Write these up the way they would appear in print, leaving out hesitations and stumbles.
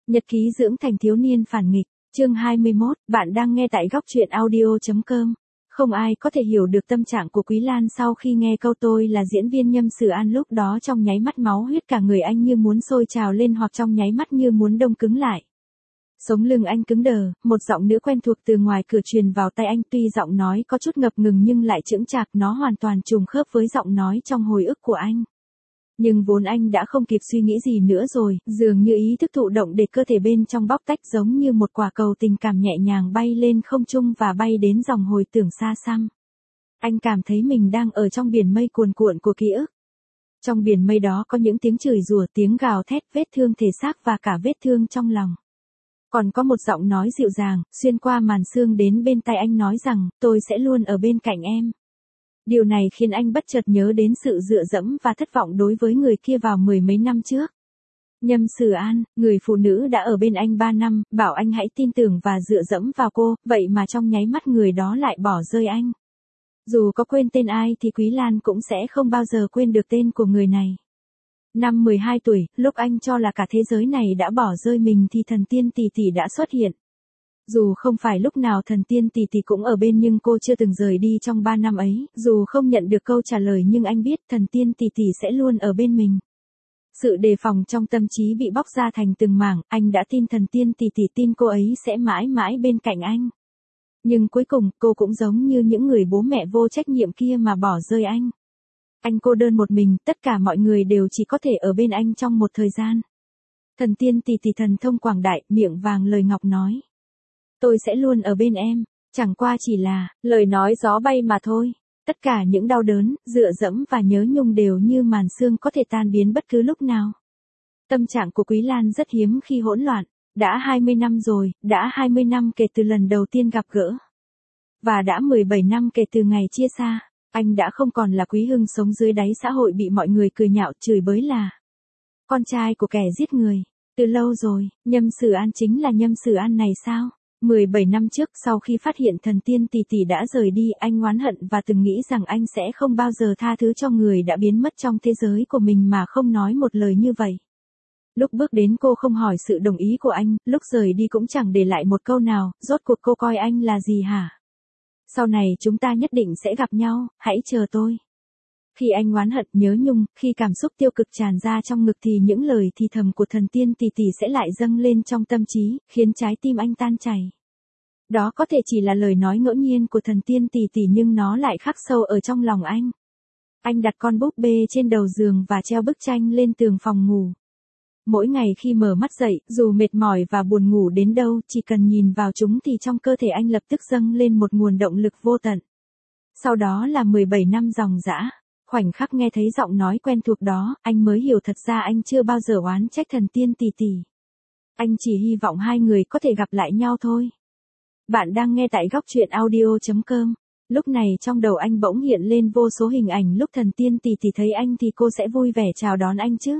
Nhật ký dưỡng thành thiếu niên phản nghịch, chương 21, bạn đang nghe tại góc truyện audio.com. Không ai có thể hiểu được tâm trạng của Quý Lan sau khi nghe câu tôi là diễn viên Nhâm Sử An lúc đó trong nháy mắt máu huyết cả người anh như muốn sôi trào lên hoặc trong nháy mắt như muốn đông cứng lại. Sống lưng anh cứng đờ, một giọng nữ quen thuộc từ ngoài cửa truyền vào tai anh tuy giọng nói có chút ngập ngừng nhưng lại chững chạc nó hoàn toàn trùng khớp với giọng nói trong hồi ức của anh. Nhưng vốn anh đã không kịp suy nghĩ gì nữa rồi, dường như ý thức thụ động để cơ thể bên trong bóc tách giống như một quả cầu tình cảm nhẹ nhàng bay lên không trung và bay đến dòng hồi tưởng xa xăm. Anh cảm thấy mình đang ở trong biển mây cuồn cuộn của ký ức. Trong biển mây đó có những tiếng chửi rủa, tiếng gào thét, vết thương thể xác và cả vết thương trong lòng. Còn có một giọng nói dịu dàng, xuyên qua màn sương đến bên tai anh nói rằng, tôi sẽ luôn ở bên cạnh em. Điều này khiến anh bất chợt nhớ đến sự dựa dẫm và thất vọng đối với người kia vào mười mấy năm trước. Nhâm Sử An, người phụ nữ đã ở bên anh 3 năm, bảo anh hãy tin tưởng và dựa dẫm vào cô, vậy mà trong nháy mắt người đó lại bỏ rơi anh. Dù có quên tên ai thì Quý Lan cũng sẽ không bao giờ quên được tên của người này. Năm 12 tuổi, lúc anh cho là cả thế giới này đã bỏ rơi mình thì thần tiên tỷ tỷ đã xuất hiện. Dù không phải lúc nào thần tiên tỷ tỷ cũng ở bên nhưng cô chưa từng rời đi trong 3 năm ấy, dù không nhận được câu trả lời nhưng anh biết thần tiên tỷ tỷ sẽ luôn ở bên mình. Sự đề phòng trong tâm trí bị bóc ra thành từng mảng, anh đã tin thần tiên tỷ tỷ, tin cô ấy sẽ mãi mãi bên cạnh anh. Nhưng cuối cùng, cô cũng giống như những người bố mẹ vô trách nhiệm kia mà bỏ rơi anh. Anh cô đơn một mình, tất cả mọi người đều chỉ có thể ở bên anh trong một thời gian. Thần tiên tỷ tỷ thần thông quảng đại, miệng vàng lời ngọc nói. Tôi sẽ luôn ở bên em, chẳng qua chỉ là lời nói gió bay mà thôi. Tất cả những đau đớn, dựa dẫm và nhớ nhung đều như màn sương có thể tan biến bất cứ lúc nào. Tâm trạng của Quý Lan rất hiếm khi hỗn loạn. Đã 20 năm rồi, đã 20 năm kể từ lần đầu tiên gặp gỡ. Và đã 17 năm kể từ ngày chia xa. Anh đã không còn là Quý Hưng sống dưới đáy xã hội bị mọi người cười nhạo chửi bới là con trai của kẻ giết người. Từ lâu rồi, Nhâm Sử An chính là Nhâm Sử An này sao? 17 năm trước sau khi phát hiện thần tiên tỷ tỷ đã rời đi, anh oán hận và từng nghĩ rằng anh sẽ không bao giờ tha thứ cho người đã biến mất trong thế giới của mình mà không nói một lời như vậy. Lúc bước đến cô không hỏi sự đồng ý của anh, lúc rời đi cũng chẳng để lại một câu nào, rốt cuộc cô coi anh là gì hả? Sau này chúng ta nhất định sẽ gặp nhau, hãy chờ tôi. Khi anh oán hận nhớ nhung, khi cảm xúc tiêu cực tràn ra trong ngực thì những lời thì thầm của thần tiên tỷ tỷ sẽ lại dâng lên trong tâm trí, khiến trái tim anh tan chảy. Đó có thể chỉ là lời nói ngẫu nhiên của thần tiên tỷ tỷ nhưng nó lại khắc sâu ở trong lòng anh. Anh đặt con búp bê trên đầu giường và treo bức tranh lên tường phòng ngủ. Mỗi ngày khi mở mắt dậy, dù mệt mỏi và buồn ngủ đến đâu, chỉ cần nhìn vào chúng thì trong cơ thể anh lập tức dâng lên một nguồn động lực vô tận. Sau đó là 17 năm dòng dã. Khoảnh khắc nghe thấy giọng nói quen thuộc đó, anh mới hiểu thật ra anh chưa bao giờ oán trách thần tiên tỷ tỷ. Anh chỉ hy vọng hai người có thể gặp lại nhau thôi. Bạn đang nghe tại góc truyện audio.com. Lúc này trong đầu anh bỗng hiện lên vô số hình ảnh lúc thần tiên tỷ tỷ thấy anh thì cô sẽ vui vẻ chào đón anh chứ.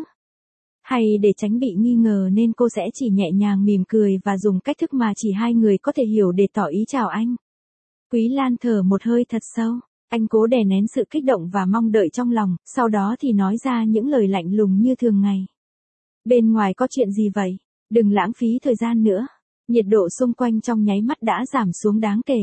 Hay để tránh bị nghi ngờ nên cô sẽ chỉ nhẹ nhàng mỉm cười và dùng cách thức mà chỉ hai người có thể hiểu để tỏ ý chào anh. Quý Lan thở một hơi thật sâu. Anh cố đè nén sự kích động và mong đợi trong lòng, sau đó thì nói ra những lời lạnh lùng như thường ngày. Bên ngoài có chuyện gì vậy? Đừng lãng phí thời gian nữa. Nhiệt độ xung quanh trong nháy mắt đã giảm xuống đáng kể.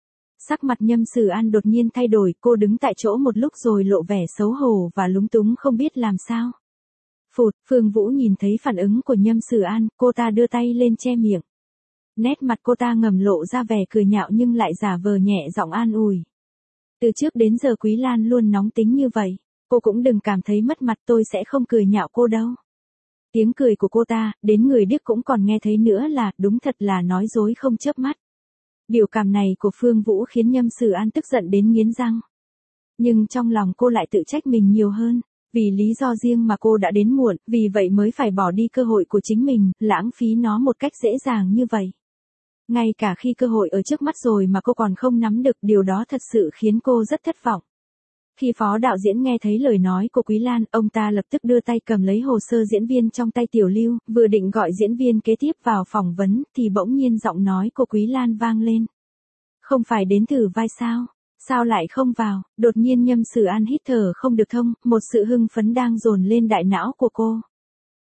Sắc mặt Nhâm Sử An đột nhiên thay đổi, cô đứng tại chỗ một lúc rồi lộ vẻ xấu hổ và lúng túng không biết làm sao. Phụt, Phương Vũ nhìn thấy phản ứng của Nhâm Sử An, cô ta đưa tay lên che miệng. Nét mặt cô ta ngầm lộ ra vẻ cười nhạo nhưng lại giả vờ nhẹ giọng an ủi. Từ trước đến giờ Quý Lan luôn nóng tính như vậy, cô cũng đừng cảm thấy mất mặt, tôi sẽ không cười nhạo cô đâu. Tiếng cười của cô ta, đến người điếc cũng còn nghe thấy nữa là, đúng thật là nói dối không chớp mắt. Biểu cảm này của Phương Vũ khiến Nhâm Sử An tức giận đến nghiến răng. Nhưng trong lòng cô lại tự trách mình nhiều hơn, vì lý do riêng mà cô đã đến muộn, vì vậy mới phải bỏ đi cơ hội của chính mình, lãng phí nó một cách dễ dàng như vậy. Ngay cả khi cơ hội ở trước mắt rồi mà cô còn không nắm được, điều đó thật sự khiến cô rất thất vọng. Khi phó đạo diễn nghe thấy lời nói của Quý Lan, ông ta lập tức đưa tay cầm lấy hồ sơ diễn viên trong tay Tiểu Lưu, vừa định gọi diễn viên kế tiếp vào phỏng vấn, thì bỗng nhiên giọng nói của Quý Lan vang lên. Không phải đến thử vai sao? Sao lại không vào? Đột nhiên Nhâm Sử An hít thở không được thông, một sự hưng phấn đang dồn lên đại não của cô.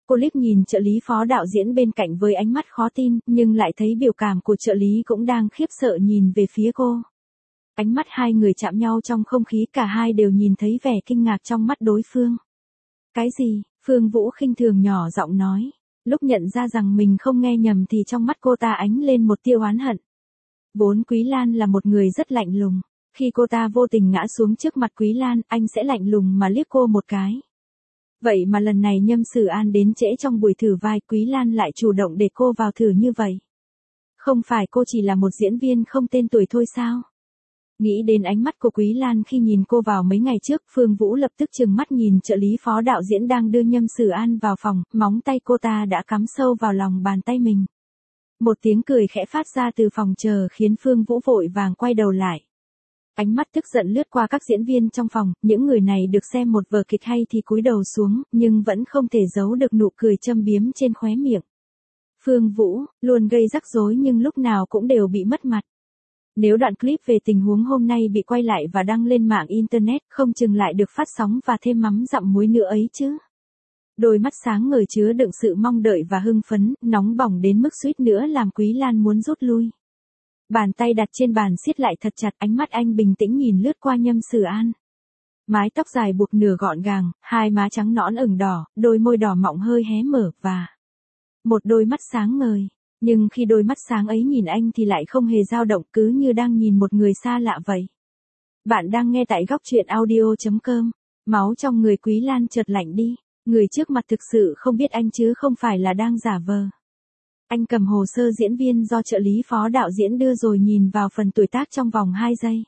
Cô liếc nhìn trợ lý phó đạo diễn bên cạnh với ánh mắt khó tin, nhưng lại thấy biểu cảm của trợ lý cũng đang khiếp sợ nhìn về phía cô. Ánh mắt hai người chạm nhau trong không khí, cả hai đều nhìn thấy vẻ kinh ngạc trong mắt đối phương. Cái gì? Phương Vũ khinh thường nhỏ giọng nói. Lúc nhận ra rằng mình không nghe nhầm thì trong mắt cô ta ánh lên một tia oán hận. Vốn Quý Lan là một người rất lạnh lùng. Khi cô ta vô tình ngã xuống trước mặt Quý Lan, anh sẽ lạnh lùng mà liếc cô một cái. Vậy mà lần này Nhâm Sử An đến trễ trong buổi thử vai, Quý Lan lại chủ động để cô vào thử như vậy. Không phải cô chỉ là một diễn viên không tên tuổi thôi sao? Nghĩ đến ánh mắt của Quý Lan khi nhìn cô vào mấy ngày trước, Phương Vũ lập tức trừng mắt nhìn trợ lý phó đạo diễn đang đưa Nhâm Sử An vào phòng, móng tay cô ta đã cắm sâu vào lòng bàn tay mình. Một tiếng cười khẽ phát ra từ phòng chờ khiến Phương Vũ vội vàng quay đầu lại. Ánh mắt tức giận lướt qua các diễn viên trong phòng, những người này được xem một vở kịch hay thì cúi đầu xuống, nhưng vẫn không thể giấu được nụ cười châm biếm trên khóe miệng. Phương Vũ, luôn gây rắc rối nhưng lúc nào cũng đều bị mất mặt. Nếu đoạn clip về tình huống hôm nay bị quay lại và đăng lên mạng Internet, không chừng lại được phát sóng và thêm mắm dặm muối nữa ấy chứ. Đôi mắt sáng ngời chứa đựng sự mong đợi và hưng phấn, nóng bỏng đến mức suýt nữa làm Quý Lan muốn rút lui. Bàn tay đặt trên bàn siết lại thật chặt, ánh mắt anh bình tĩnh nhìn lướt qua Nhâm Sử An. Mái tóc dài buộc nửa gọn gàng, hai má trắng nõn ửng đỏ, đôi môi đỏ mọng hơi hé mở và một đôi mắt sáng ngời. Nhưng khi đôi mắt sáng ấy nhìn anh thì lại không hề dao động, cứ như đang nhìn một người xa lạ vậy. Bạn đang nghe tại góc truyện audio.com. Máu trong người Quý Lan chợt lạnh đi. Người trước mặt thực sự không biết anh chứ không phải là đang giả vờ. Anh cầm hồ sơ diễn viên do trợ lý phó đạo diễn đưa rồi nhìn vào phần tuổi tác trong vòng 2 giây.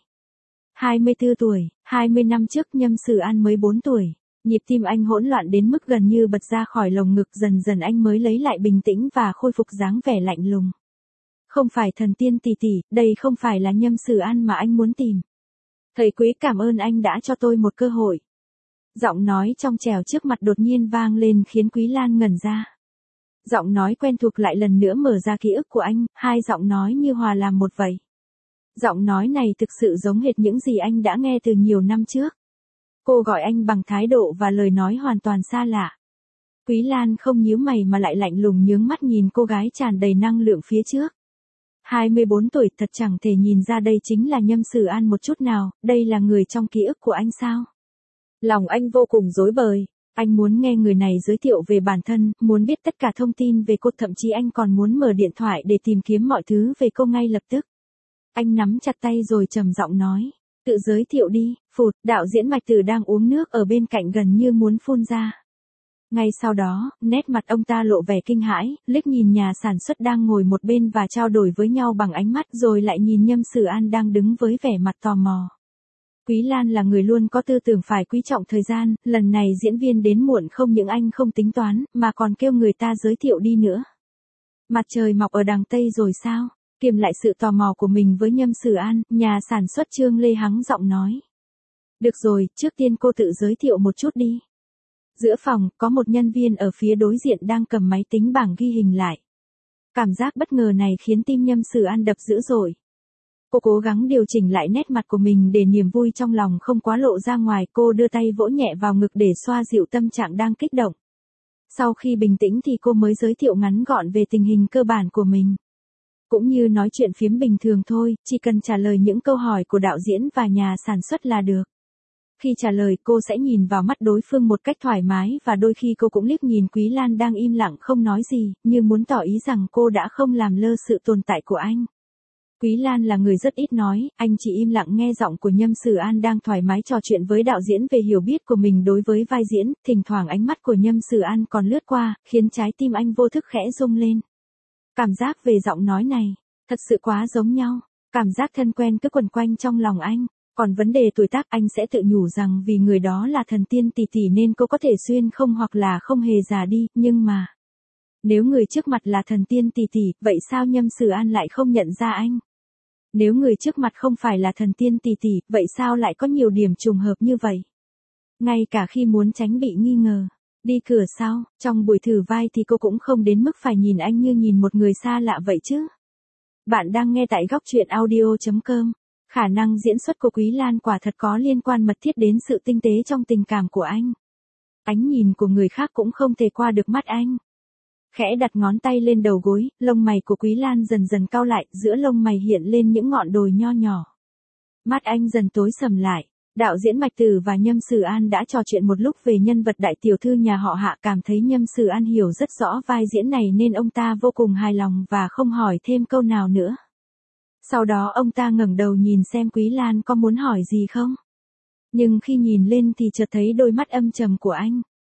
24 tuổi, 20 năm trước Nhâm Sử An mới 4 tuổi. Nhịp tim anh hỗn loạn đến mức gần như bật ra khỏi lồng ngực, dần dần anh mới lấy lại bình tĩnh và khôi phục dáng vẻ lạnh lùng. Không phải thần tiên tỷ tỷ, đây không phải là Nhâm Sử An mà anh muốn tìm. Thầy Quý cảm ơn anh đã cho tôi một cơ hội. Giọng nói trong trẻo trước mặt đột nhiên vang lên khiến Quý Lan ngẩn ra. Giọng nói quen thuộc lại lần nữa mở ra ký ức của anh, hai giọng nói như hòa làm một vậy. Giọng nói này thực sự giống hệt những gì anh đã nghe từ nhiều năm trước. Cô gọi anh bằng thái độ và lời nói hoàn toàn xa lạ. Quý Lan không nhíu mày mà lại lạnh lùng nhướng mắt nhìn cô gái tràn đầy năng lượng phía trước. 24 tuổi, thật chẳng thể nhìn ra đây chính là Nhâm Sử An một chút nào, đây là người trong ký ức của anh sao? Lòng anh vô cùng rối bời, anh muốn nghe người này giới thiệu về bản thân, muốn biết tất cả thông tin về cô, thậm chí anh còn muốn mở điện thoại để tìm kiếm mọi thứ về cô ngay lập tức. Anh nắm chặt tay rồi trầm giọng nói. Tự giới thiệu đi, phụt, đạo diễn Mạch Tử đang uống nước ở bên cạnh gần như muốn phun ra. Ngay sau đó, nét mặt ông ta lộ vẻ kinh hãi, liếc nhìn nhà sản xuất đang ngồi một bên và trao đổi với nhau bằng ánh mắt, rồi lại nhìn Nhâm Sử An đang đứng với vẻ mặt tò mò. Quý Lan là người luôn có tư tưởng phải quý trọng thời gian, lần này diễn viên đến muộn không những anh không tính toán, mà còn kêu người ta giới thiệu đi nữa. Mặt trời mọc ở đằng Tây rồi sao? Kiềm lại sự tò mò của mình với Nhâm Sử An, nhà sản xuất Trương Lê hắng giọng nói. Được rồi, trước tiên cô tự giới thiệu một chút đi. Giữa phòng, có một nhân viên ở phía đối diện đang cầm máy tính bảng ghi hình lại. Cảm giác bất ngờ này khiến tim Nhâm Sử An đập dữ dội. Cô cố gắng điều chỉnh lại nét mặt của mình để niềm vui trong lòng không quá lộ ra ngoài, cô đưa tay vỗ nhẹ vào ngực để xoa dịu tâm trạng đang kích động. Sau khi bình tĩnh thì cô mới giới thiệu ngắn gọn về tình hình cơ bản của mình. Cũng như nói chuyện phiếm bình thường thôi, chỉ cần trả lời những câu hỏi của đạo diễn và nhà sản xuất là được. Khi trả lời cô sẽ nhìn vào mắt đối phương một cách thoải mái và đôi khi cô cũng liếc nhìn Quý Lan đang im lặng không nói gì, như muốn tỏ ý rằng cô đã không làm lơ sự tồn tại của anh. Quý Lan là người rất ít nói, anh chỉ im lặng nghe giọng của Nhâm Sử An đang thoải mái trò chuyện với đạo diễn về hiểu biết của mình đối với vai diễn, thỉnh thoảng ánh mắt của Nhâm Sử An còn lướt qua, khiến trái tim anh vô thức khẽ rung lên. Cảm giác về giọng nói này, thật sự quá giống nhau, cảm giác thân quen cứ quẩn quanh trong lòng anh. Còn vấn đề tuổi tác anh sẽ tự nhủ rằng vì người đó là thần tiên tỷ tỷ nên cô có thể xuyên không hoặc là không hề già đi, nhưng mà nếu người trước mặt là thần tiên tỷ tỷ, vậy sao Nhâm Sử An lại không nhận ra anh? Nếu người trước mặt không phải là thần tiên tỷ tỷ, vậy sao lại có nhiều điểm trùng hợp như vậy? Ngay cả khi muốn tránh bị nghi ngờ, đi cửa sau, trong buổi thử vai thì cô cũng không đến mức phải nhìn anh như nhìn một người xa lạ vậy chứ. Bạn đang nghe tại góc truyện audio.com. Khả năng diễn xuất của Quý Lan quả thật có liên quan mật thiết đến sự tinh tế trong tình cảm của anh. Ánh nhìn của người khác cũng không thể qua được mắt anh. Khẽ đặt ngón tay lên đầu gối, lông mày của Quý Lan dần dần cau lại, giữa lông mày hiện lên những ngọn đồi nho nhỏ. Mắt anh dần tối sầm lại. Đạo diễn Mạch Tử và Nhâm Sử An đã trò chuyện một lúc về nhân vật đại tiểu thư nhà họ Hạ, cảm thấy Nhâm Sử An hiểu rất rõ vai diễn này nên ông ta vô cùng hài lòng và không hỏi thêm câu nào nữa. Sau đó ông ta ngẩng đầu nhìn xem Quý Lan có muốn hỏi gì không. Nhưng khi nhìn lên thì chợt thấy đôi mắt âm trầm của anh.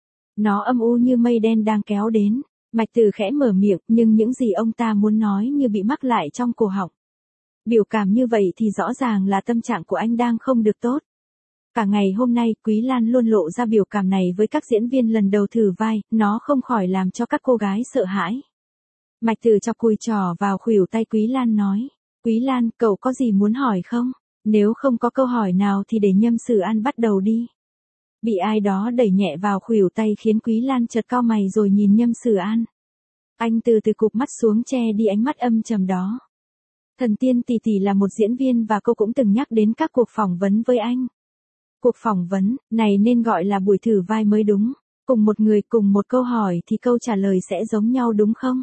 Nó âm u như mây đen đang kéo đến. Mạch Tử khẽ mở miệng, nhưng những gì ông ta muốn nói như bị mắc lại trong cổ họng. Biểu cảm như vậy thì rõ ràng là tâm trạng của anh đang không được tốt. Cả ngày hôm nay, Quý Lan luôn lộ ra biểu cảm này với các diễn viên lần đầu thử vai, nó không khỏi làm cho các cô gái sợ hãi. Mạch Tử chọc cùi trỏ vào khuỷu tay Quý Lan nói. Quý Lan, cậu có gì muốn hỏi không? Nếu không có câu hỏi nào thì để Nhâm Sử An bắt đầu đi. Bị ai đó đẩy nhẹ vào khuỷu tay khiến Quý Lan chợt cau mày rồi nhìn Nhâm Sử An. Anh từ từ cụp mắt xuống che đi ánh mắt âm trầm đó. Thần Tiên tỷ tỷ là một diễn viên và cô cũng từng nhắc đến các cuộc phỏng vấn với anh. Cuộc phỏng vấn này nên gọi là buổi thử vai mới đúng. Cùng một người cùng một câu hỏi thì câu trả lời sẽ giống nhau đúng không?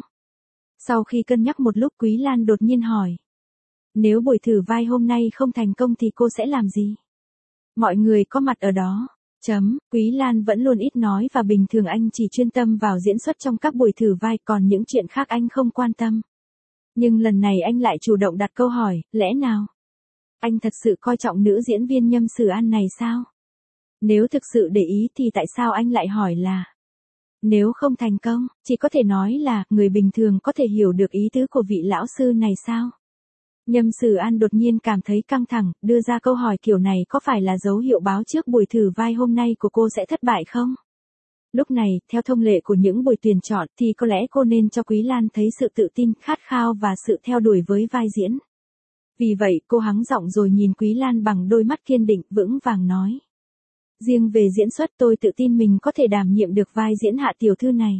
Sau khi cân nhắc một lúc, Quý Lan đột nhiên hỏi. Nếu buổi thử vai hôm nay không thành công thì cô sẽ làm gì? Mọi người có mặt ở đó. Quý Lan vẫn luôn ít nói và bình thường anh chỉ chuyên tâm vào diễn xuất trong các buổi thử vai, còn những chuyện khác anh không quan tâm. Nhưng lần này anh lại chủ động đặt câu hỏi, lẽ nào? Anh thật sự coi trọng nữ diễn viên Nhâm Sử An này sao? Nếu thực sự để ý thì tại sao anh lại hỏi là? Nếu không thành công, chỉ có thể nói là người bình thường có thể hiểu được ý tứ của vị lão sư này sao? Nhâm Sử An đột nhiên cảm thấy căng thẳng, đưa ra câu hỏi kiểu này có phải là dấu hiệu báo trước buổi thử vai hôm nay của cô sẽ thất bại không? Lúc này, theo thông lệ của những buổi tuyển chọn thì có lẽ cô nên cho Quý Lan thấy sự tự tin, khát khao và sự theo đuổi với vai diễn. Vì vậy, cô hắng giọng rồi nhìn Quý Lan bằng đôi mắt kiên định, vững vàng nói. Riêng về diễn xuất tôi tự tin mình có thể đảm nhiệm được vai diễn Hạ tiểu thư này.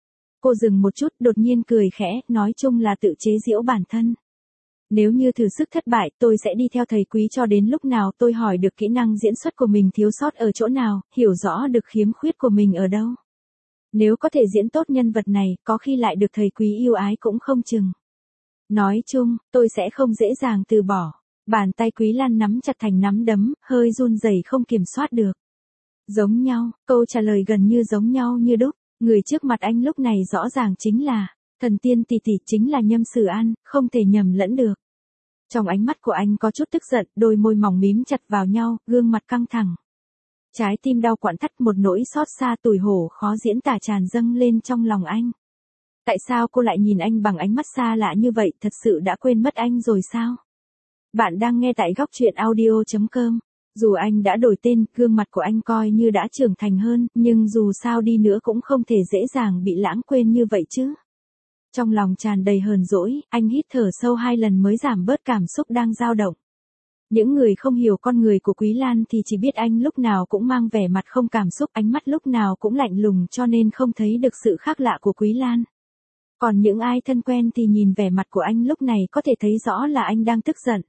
Cô dừng một chút, đột nhiên cười khẽ, nói chung là tự chế giễu bản thân. Nếu như thử sức thất bại, tôi sẽ đi theo thầy Quý cho đến lúc nào tôi hỏi được kỹ năng diễn xuất của mình thiếu sót ở chỗ nào, hiểu rõ được khiếm khuyết của mình ở đâu. Nếu có thể diễn tốt nhân vật này, có khi lại được thầy Quý yêu ái cũng không chừng. Nói chung, tôi sẽ không dễ dàng từ bỏ. Bàn tay Quý Lan nắm chặt thành nắm đấm, hơi run rẩy không kiểm soát được. Giống nhau, câu trả lời gần như giống nhau như đúc. Người trước mặt anh lúc này rõ ràng chính là, thần tiên tỷ tỷ, chính là Nhâm Sử An, không thể nhầm lẫn được. Trong ánh mắt của anh có chút tức giận, đôi môi mỏng mím chặt vào nhau, gương mặt căng thẳng. Trái tim đau quặn thắt, một nỗi xót xa tủi hổ khó diễn tả tràn dâng lên trong lòng anh. Tại sao cô lại nhìn anh bằng ánh mắt xa lạ như vậy, thật sự đã quên mất anh rồi sao? Bạn đang nghe tại góc truyện audio.com. Dù anh đã đổi tên, gương mặt của anh coi như đã trưởng thành hơn, nhưng dù sao đi nữa cũng không thể dễ dàng bị lãng quên như vậy chứ. Trong lòng tràn đầy hờn dỗi, anh hít thở sâu 2 lần mới giảm bớt cảm xúc đang dao động. Những người không hiểu con người của Quý Lan thì chỉ biết anh lúc nào cũng mang vẻ mặt không cảm xúc, ánh mắt lúc nào cũng lạnh lùng cho nên không thấy được sự khác lạ của Quý Lan. Còn những ai thân quen thì nhìn vẻ mặt của anh lúc này có thể thấy rõ là anh đang tức giận.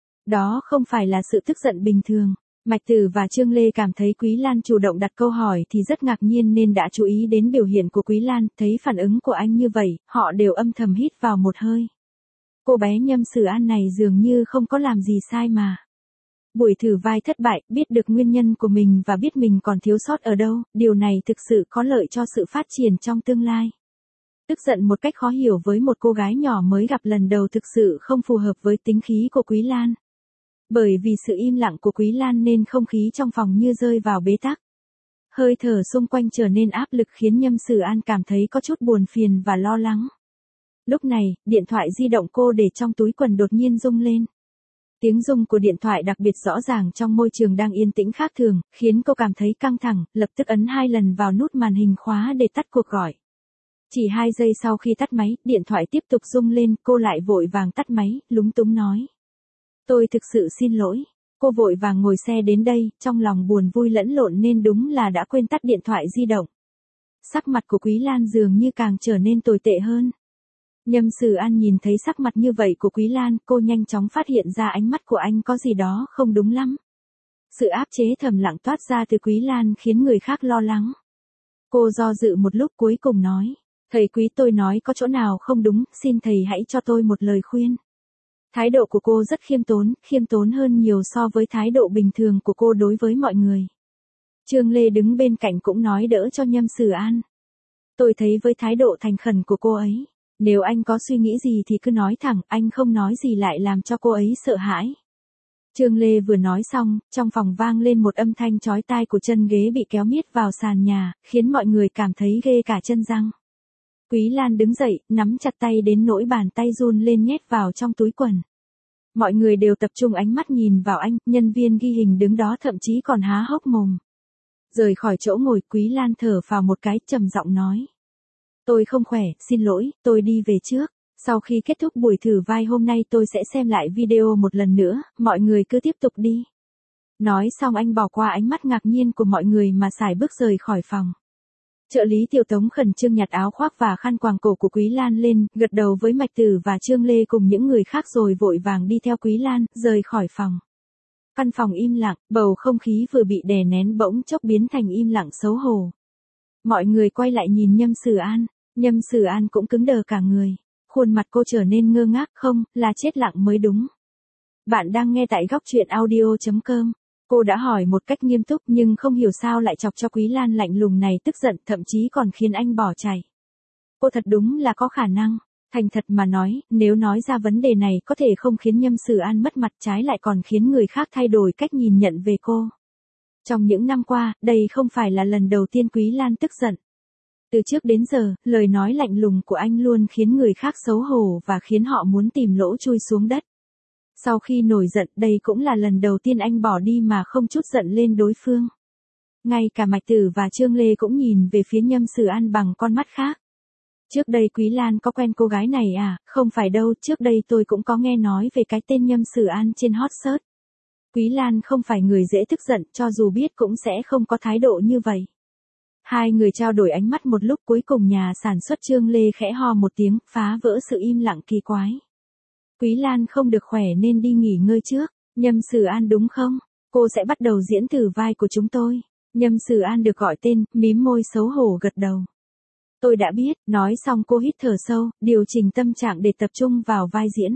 Đó không phải là sự tức giận bình thường. Mạch Tử và Trương Lê cảm thấy Quý Lan chủ động đặt câu hỏi thì rất ngạc nhiên nên đã chú ý đến biểu hiện của Quý Lan, thấy phản ứng của anh như vậy, họ đều âm thầm hít vào một hơi. Cô bé Nhâm Sử An này dường như không có làm gì sai mà. Buổi thử vai thất bại, biết được nguyên nhân của mình và biết mình còn thiếu sót ở đâu, điều này thực sự có lợi cho sự phát triển trong tương lai. Tức giận một cách khó hiểu với một cô gái nhỏ mới gặp lần đầu thực sự không phù hợp với tính khí của Quý Lan. Bởi vì sự im lặng của Quý Lan nên không khí trong phòng như rơi vào bế tắc. Hơi thở xung quanh trở nên áp lực khiến Nhâm Sử An cảm thấy có chút buồn phiền và lo lắng. Lúc này, điện thoại di động cô để trong túi quần đột nhiên rung lên. Tiếng rung của điện thoại đặc biệt rõ ràng trong môi trường đang yên tĩnh khác thường, khiến cô cảm thấy căng thẳng, lập tức ấn 2 lần vào nút màn hình khóa để tắt cuộc gọi. Chỉ 2 giây sau khi tắt máy, điện thoại tiếp tục rung lên, cô lại vội vàng tắt máy, lúng túng nói. Tôi thực sự xin lỗi. Cô vội vàng ngồi xe đến đây, trong lòng buồn vui lẫn lộn nên đúng là đã quên tắt điện thoại di động. Sắc mặt của Quý Lan dường như càng trở nên tồi tệ hơn. Nhâm Sử An nhìn thấy sắc mặt như vậy của Quý Lan, cô nhanh chóng phát hiện ra ánh mắt của anh có gì đó không đúng lắm. Sự áp chế thầm lặng toát ra từ Quý Lan khiến người khác lo lắng. Cô do dự một lúc cuối cùng nói. Thầy Quý, tôi nói có chỗ nào không đúng, xin thầy hãy cho tôi một lời khuyên. Thái độ của cô rất khiêm tốn hơn nhiều so với thái độ bình thường của cô đối với mọi người. Trương Lê đứng bên cạnh cũng nói đỡ cho Nhâm Sử An. Tôi thấy với thái độ thành khẩn của cô ấy, nếu anh có suy nghĩ gì thì cứ nói thẳng, anh không nói gì lại làm cho cô ấy sợ hãi. Trương Lê vừa nói xong, trong phòng vang lên một âm thanh chói tai của chân ghế bị kéo miết vào sàn nhà, khiến mọi người cảm thấy ghê cả chân răng. Quý Lan đứng dậy, nắm chặt tay đến nỗi bàn tay run lên nhét vào trong túi quần. Mọi người đều tập trung ánh mắt nhìn vào anh, nhân viên ghi hình đứng đó thậm chí còn há hốc mồm. Rời khỏi chỗ ngồi, Quý Lan thở phào một cái, trầm giọng nói. Tôi không khỏe, xin lỗi, tôi đi về trước. Sau khi kết thúc buổi thử vai hôm nay tôi sẽ xem lại video một lần nữa, mọi người cứ tiếp tục đi. Nói xong anh bỏ qua ánh mắt ngạc nhiên của mọi người mà sải bước rời khỏi phòng. Trợ lý Tiểu Tống khẩn trương nhặt áo khoác và khăn quàng cổ của Quý Lan lên, gật đầu với Mạch Tử và Trương Lê cùng những người khác rồi vội vàng đi theo Quý Lan, rời khỏi phòng. Căn phòng im lặng, bầu không khí vừa bị đè nén bỗng chốc biến thành im lặng xấu hổ. Mọi người quay lại nhìn Nhâm Sử An, Nhâm Sử An cũng cứng đờ cả người. Khuôn mặt cô trở nên ngơ ngác, không, là chết lặng mới đúng. Bạn đang nghe tại góc truyện audio.com. Cô đã hỏi một cách nghiêm túc nhưng không hiểu sao lại chọc cho Quý Lan lạnh lùng này tức giận, thậm chí còn khiến anh bỏ chạy. Cô thật đúng là có khả năng. Thành thật mà nói, nếu nói ra vấn đề này có thể không khiến Nhâm Sử An mất mặt, trái lại còn khiến người khác thay đổi cách nhìn nhận về cô. Trong những năm qua, đây không phải là lần đầu tiên Quý Lan tức giận. Từ trước đến giờ, lời nói lạnh lùng của anh luôn khiến người khác xấu hổ và khiến họ muốn tìm lỗ chui xuống đất. Sau khi nổi giận, đây cũng là lần đầu tiên anh bỏ đi mà không chút giận lên đối phương. Ngay cả Mạch Tử và Trương Lê cũng nhìn về phía Nhâm Sử An bằng con mắt khác. Trước đây Quý Lan có quen cô gái này à? Không phải đâu, trước đây tôi cũng có nghe nói về cái tên Nhâm Sử An trên hot search. Quý Lan không phải người dễ tức giận, cho dù biết cũng sẽ không có thái độ như vậy. Hai người trao đổi ánh mắt một lúc, cuối cùng nhà sản xuất Trương Lê khẽ ho một tiếng, phá vỡ sự im lặng kỳ quái. Quý Lan không được khỏe nên đi nghỉ ngơi trước. Nhâm Sử An đúng không? Cô sẽ bắt đầu diễn thử vai của chúng tôi. Nhâm Sử An được gọi tên, mím môi xấu hổ gật đầu. Tôi đã biết, nói xong cô hít thở sâu, điều chỉnh tâm trạng để tập trung vào vai diễn.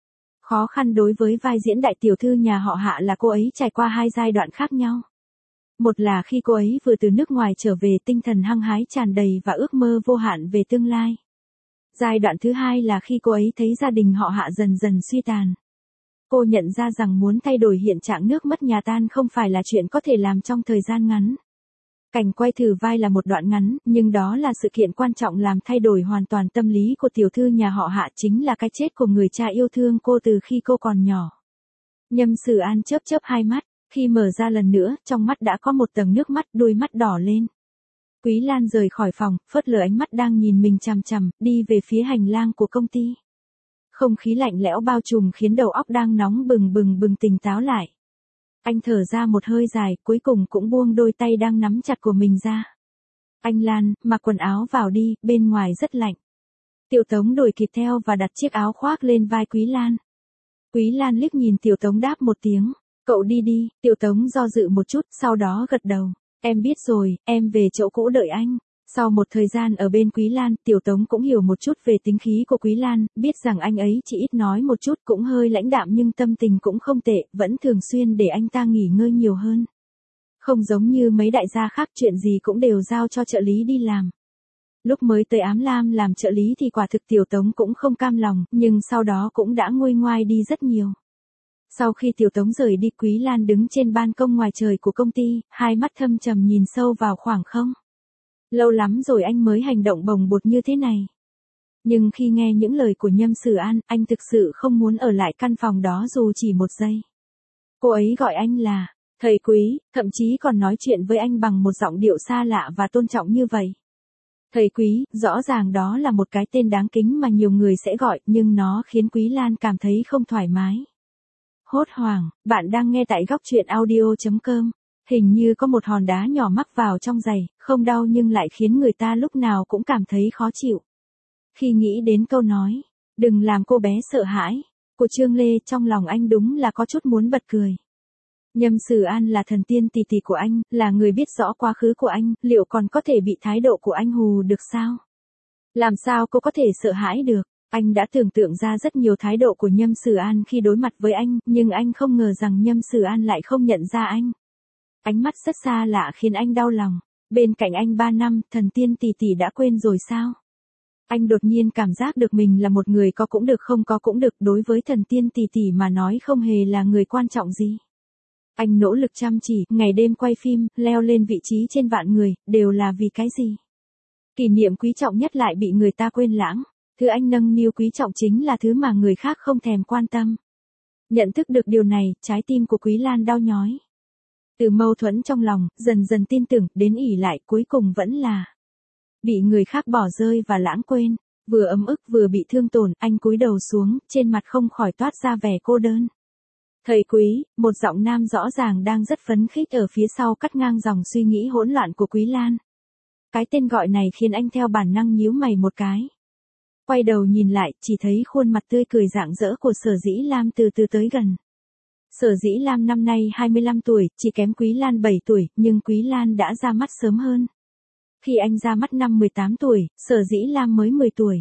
Khó khăn đối với vai diễn đại tiểu thư nhà họ Hạ là cô ấy trải qua hai giai đoạn khác nhau. Một là khi cô ấy vừa từ nước ngoài trở về, tinh thần hăng hái tràn đầy và ước mơ vô hạn về tương lai. Giai đoạn thứ hai là khi cô ấy thấy gia đình họ Hạ dần dần suy tàn. Cô nhận ra rằng muốn thay đổi hiện trạng nước mất nhà tan không phải là chuyện có thể làm trong thời gian ngắn. Cảnh quay thử vai là một đoạn ngắn, nhưng đó là sự kiện quan trọng làm thay đổi hoàn toàn tâm lý của tiểu thư nhà họ Hạ, chính là cái chết của người cha yêu thương cô từ khi cô còn nhỏ. Nhâm Sử An chớp chớp hai mắt, khi mở ra lần nữa, trong mắt đã có một tầng nước mắt, đôi mắt đỏ lên. Quý Lan rời khỏi phòng, phớt lờ ánh mắt đang nhìn mình chằm chằm, đi về phía hành lang của công ty. Không khí lạnh lẽo bao trùm khiến đầu óc đang nóng bừng tỉnh táo lại. Anh thở ra một hơi dài, cuối cùng cũng buông đôi tay đang nắm chặt của mình ra. Anh Lan, mặc quần áo vào đi, bên ngoài rất lạnh. Tiểu Tống đuổi kịp theo và đặt chiếc áo khoác lên vai Quý Lan. Quý Lan liếc nhìn Tiểu Tống đáp một tiếng. Cậu đi đi. Tiểu Tống do dự một chút, sau đó gật đầu. Em biết rồi, em về chỗ cũ đợi anh. Sau một thời gian ở bên Quý Lan, Tiểu Tống cũng hiểu một chút về tính khí của Quý Lan, biết rằng anh ấy chỉ ít nói một chút, cũng hơi lãnh đạm nhưng tâm tình cũng không tệ, vẫn thường xuyên để anh ta nghỉ ngơi nhiều hơn. Không giống như mấy đại gia khác, chuyện gì cũng đều giao cho trợ lý đi làm. Lúc mới tới Ám Lam làm trợ lý thì quả thực Tiểu Tống cũng không cam lòng, nhưng sau đó cũng đã nguôi ngoai đi rất nhiều. Sau khi Tiểu Tống rời đi, Quý Lan đứng trên ban công ngoài trời của công ty, hai mắt thâm trầm nhìn sâu vào khoảng không. Lâu lắm rồi anh mới hành động bồng bột như thế này. Nhưng khi nghe những lời của Nhâm Sử An, anh thực sự không muốn ở lại căn phòng đó dù chỉ một giây. Cô ấy gọi anh là thầy Quý, thậm chí còn nói chuyện với anh bằng một giọng điệu xa lạ và tôn trọng như vậy. Thầy Quý, rõ ràng đó là một cái tên đáng kính mà nhiều người sẽ gọi, nhưng nó khiến Quý Lan cảm thấy không thoải mái. Hốt hoảng, bạn đang nghe tại góc truyện audio.com. Hình như có một hòn đá nhỏ mắc vào trong giày, không đau nhưng lại khiến người ta lúc nào cũng cảm thấy khó chịu. Khi nghĩ đến câu nói, đừng làm cô bé sợ hãi, của Trương Lê, trong lòng anh đúng là có chút muốn bật cười. Nhâm Sử An là thần tiên tỷ tỷ của anh, là người biết rõ quá khứ của anh, liệu còn có thể bị thái độ của anh hù được sao? Làm sao cô có thể sợ hãi được? Anh đã tưởng tượng ra rất nhiều thái độ của Nhâm Sử An khi đối mặt với anh, nhưng anh không ngờ rằng Nhâm Sử An lại không nhận ra anh. Ánh mắt rất xa lạ khiến anh đau lòng. Bên cạnh anh 3 năm, thần tiên tỷ tỷ đã quên rồi sao? Anh đột nhiên cảm giác được mình là một người có cũng được không có cũng được, đối với thần tiên tỷ tỷ mà nói không hề là người quan trọng gì. Anh nỗ lực chăm chỉ, ngày đêm quay phim, leo lên vị trí trên vạn người, đều là vì cái gì? Kỷ niệm quý trọng nhất lại bị người ta quên lãng. Thứ anh nâng niu quý trọng chính là thứ mà người khác không thèm quan tâm. Nhận thức được điều này, trái tim của Quý Lan đau nhói. Từ mâu thuẫn trong lòng, dần dần tin tưởng, đến ỷ lại, cuối cùng vẫn là bị người khác bỏ rơi và lãng quên. Vừa ấm ức vừa bị thương tổn, anh cúi đầu xuống, trên mặt không khỏi toát ra vẻ cô đơn. Thầy Quý, một giọng nam rõ ràng đang rất phấn khích ở phía sau cắt ngang dòng suy nghĩ hỗn loạn của Quý Lan. Cái tên gọi này khiến anh theo bản năng nhíu mày một cái. Quay đầu nhìn lại, chỉ thấy khuôn mặt tươi cười rạng rỡ của Sở Dĩ Lam từ từ tới gần. Sở Dĩ Lam năm nay 25 tuổi, chỉ kém Quý Lan 7 tuổi, nhưng Quý Lan đã ra mắt sớm hơn. Khi anh ra mắt năm 18 tuổi, Sở Dĩ Lam mới 10 tuổi.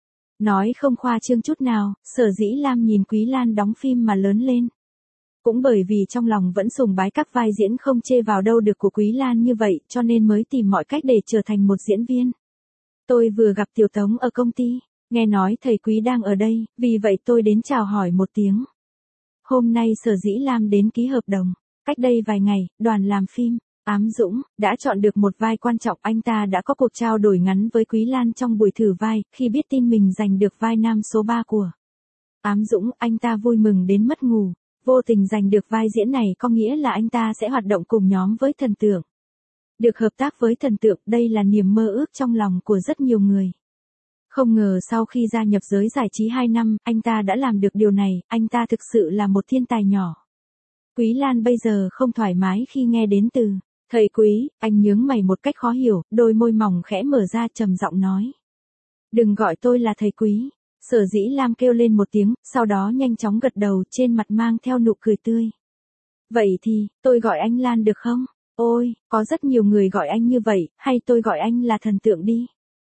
Nói không khoa trương chút nào, Sở Dĩ Lam nhìn Quý Lan đóng phim mà lớn lên. Cũng bởi vì trong lòng vẫn sùng bái các vai diễn không chê vào đâu được của Quý Lan như vậy, cho nên mới tìm mọi cách để trở thành một diễn viên. Tôi vừa gặp Tiểu Tống ở công ty, nghe nói thầy Quý đang ở đây, vì vậy tôi đến chào hỏi một tiếng. Hôm nay Sở Dĩ Lam đến ký hợp đồng. Cách đây vài ngày, đoàn làm phim Ám Dũng đã chọn được một vai quan trọng. Anh ta đã có cuộc trao đổi ngắn với Quý Lan trong buổi thử vai, khi biết tin mình giành được vai nam số 3 của Ám Dũng, anh ta vui mừng đến mất ngủ. Vô tình giành được vai diễn này có nghĩa là anh ta sẽ hoạt động cùng nhóm với thần tượng. Được hợp tác với thần tượng, đây là niềm mơ ước trong lòng của rất nhiều người. Không ngờ sau khi gia nhập giới giải trí 2 năm, anh ta đã làm được điều này, anh ta thực sự là một thiên tài nhỏ. Quý Lan bây giờ không thoải mái khi nghe đến từ thầy Quý, anh nhướng mày một cách khó hiểu, đôi môi mỏng khẽ mở ra trầm giọng nói. Đừng gọi tôi là thầy Quý. Sở Dĩ Lam kêu lên một tiếng, sau đó nhanh chóng gật đầu, trên mặt mang theo nụ cười tươi. Vậy thì, tôi gọi anh Lan được không? Ôi, có rất nhiều người gọi anh như vậy, hay tôi gọi anh là thần tượng đi.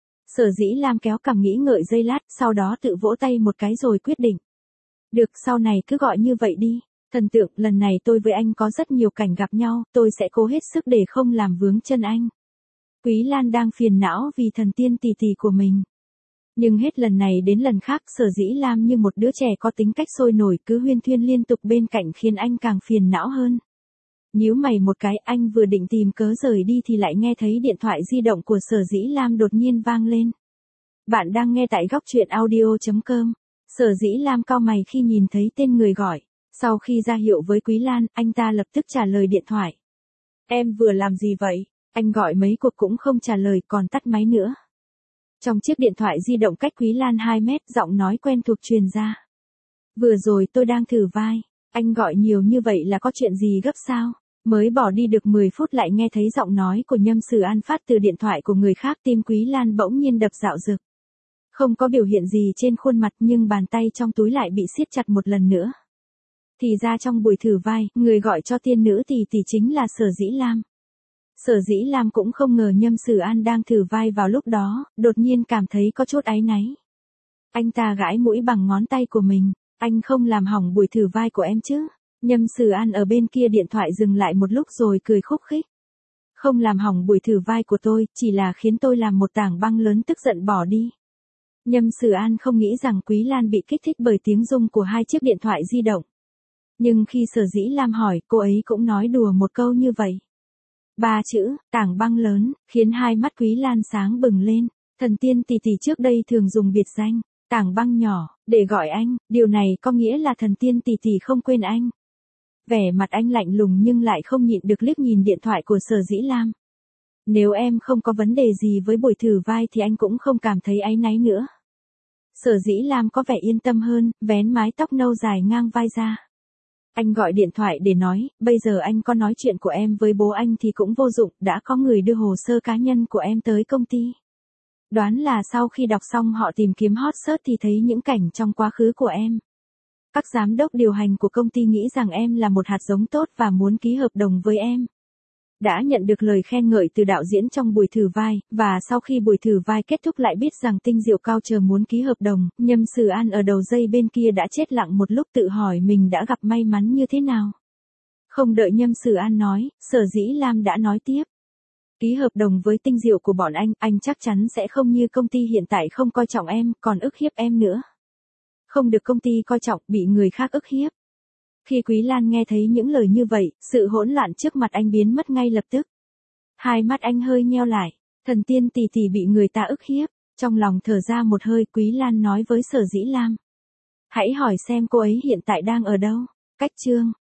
Sở Dĩ Lam kéo cằm nghĩ ngợi giây lát, sau đó tự vỗ tay một cái rồi quyết định. Được, sau này cứ gọi như vậy đi. Thần tượng, lần này tôi với anh có rất nhiều cảnh gặp nhau, tôi sẽ cố hết sức để không làm vướng chân anh. Quý Lan đang phiền não vì thần tiên tỷ tỷ của mình. Nhưng hết lần này đến lần khác, Sở Dĩ Lam như một đứa trẻ có tính cách sôi nổi, cứ huyên thuyên liên tục bên cạnh khiến anh càng phiền não hơn. Nhíu mày một cái, anh vừa định tìm cớ rời đi thì lại nghe thấy điện thoại di động của Sở Dĩ Lam đột nhiên vang lên. Bạn đang nghe tại góc truyện audio.com. Sở Dĩ Lam cau mày khi nhìn thấy tên người gọi. Sau khi ra hiệu với Quý Lan, anh ta lập tức trả lời điện thoại. Em vừa làm gì vậy? Anh gọi mấy cuộc cũng không trả lời, còn tắt máy nữa. Trong chiếc điện thoại di động cách Quý Lan 2 mét, giọng nói quen thuộc truyền ra. Vừa rồi tôi đang thử vai. Anh gọi nhiều như vậy là có chuyện gì gấp sao? Mới bỏ đi được 10 phút lại nghe thấy giọng nói của Nhâm Sử An phát từ điện thoại của người khác, tim Quý Lan bỗng nhiên đập dạo dực. Không có biểu hiện gì trên khuôn mặt nhưng bàn tay trong túi lại bị siết chặt một lần nữa. Thì ra trong buổi thử vai, người gọi cho tiên nữ tỷ tỷ chính là Sở Dĩ Lam. Sở Dĩ Lam cũng không ngờ Nhâm Sử An đang thử vai vào lúc đó, đột nhiên cảm thấy có chút áy náy. Anh ta gãi mũi bằng ngón tay của mình. Anh không làm hỏng buổi thử vai của em chứ? Nhâm Sử An ở bên kia điện thoại dừng lại một lúc rồi cười khúc khích. Không làm hỏng buổi thử vai của tôi, chỉ là khiến tôi làm một tảng băng lớn tức giận bỏ đi. Nhâm Sử An không nghĩ rằng Quý Lan bị kích thích bởi tiếng rung của 2 chiếc điện thoại di động. Nhưng khi Sở Dĩ Lam hỏi, cô ấy cũng nói đùa một câu như vậy. 3 chữ, tảng băng lớn, khiến hai mắt Quý Lan sáng bừng lên. Thần tiên tỷ tỷ trước đây thường dùng biệt danh tảng băng nhỏ để gọi anh, điều này có nghĩa là thần tiên tỷ tỷ không quên anh. Vẻ mặt anh lạnh lùng nhưng lại không nhịn được liếc nhìn điện thoại của Sở Dĩ Lam. Nếu em không có vấn đề gì với buổi thử vai thì anh cũng không cảm thấy áy náy nữa. Sở Dĩ Lam có vẻ yên tâm hơn, vén mái tóc nâu dài ngang vai ra. Anh gọi điện thoại để nói, bây giờ anh có nói chuyện của em với bố anh thì cũng vô dụng, đã có người đưa hồ sơ cá nhân của em tới công ty. Đoán là sau khi đọc xong họ tìm kiếm hot search thì thấy những cảnh trong quá khứ của em. Các giám đốc điều hành của công ty nghĩ rằng em là một hạt giống tốt và muốn ký hợp đồng với em. Đã nhận được lời khen ngợi từ đạo diễn trong buổi thử vai, và sau khi buổi thử vai kết thúc lại biết rằng Tinh Diệu Cao chờ muốn ký hợp đồng, Nhâm Sử An ở đầu dây bên kia đã chết lặng một lúc tự hỏi mình đã gặp may mắn như thế nào. Không đợi Nhâm Sử An nói, Sở Dĩ Lam đã nói tiếp. Ký hợp đồng với Tinh Diệu của bọn anh chắc chắn sẽ không như công ty hiện tại không coi trọng em, còn ức hiếp em nữa. Không được công ty coi trọng, bị người khác ức hiếp. Khi Quý Lan nghe thấy những lời như vậy, sự hỗn loạn trước mặt anh biến mất ngay lập tức. Hai mắt anh hơi nheo lại, thần tiên tỷ tỷ bị người ta ức hiếp, trong lòng thở ra một hơi. Quý Lan nói với Sở Dĩ Lam. Hãy hỏi xem cô ấy hiện tại đang ở đâu. Cách chương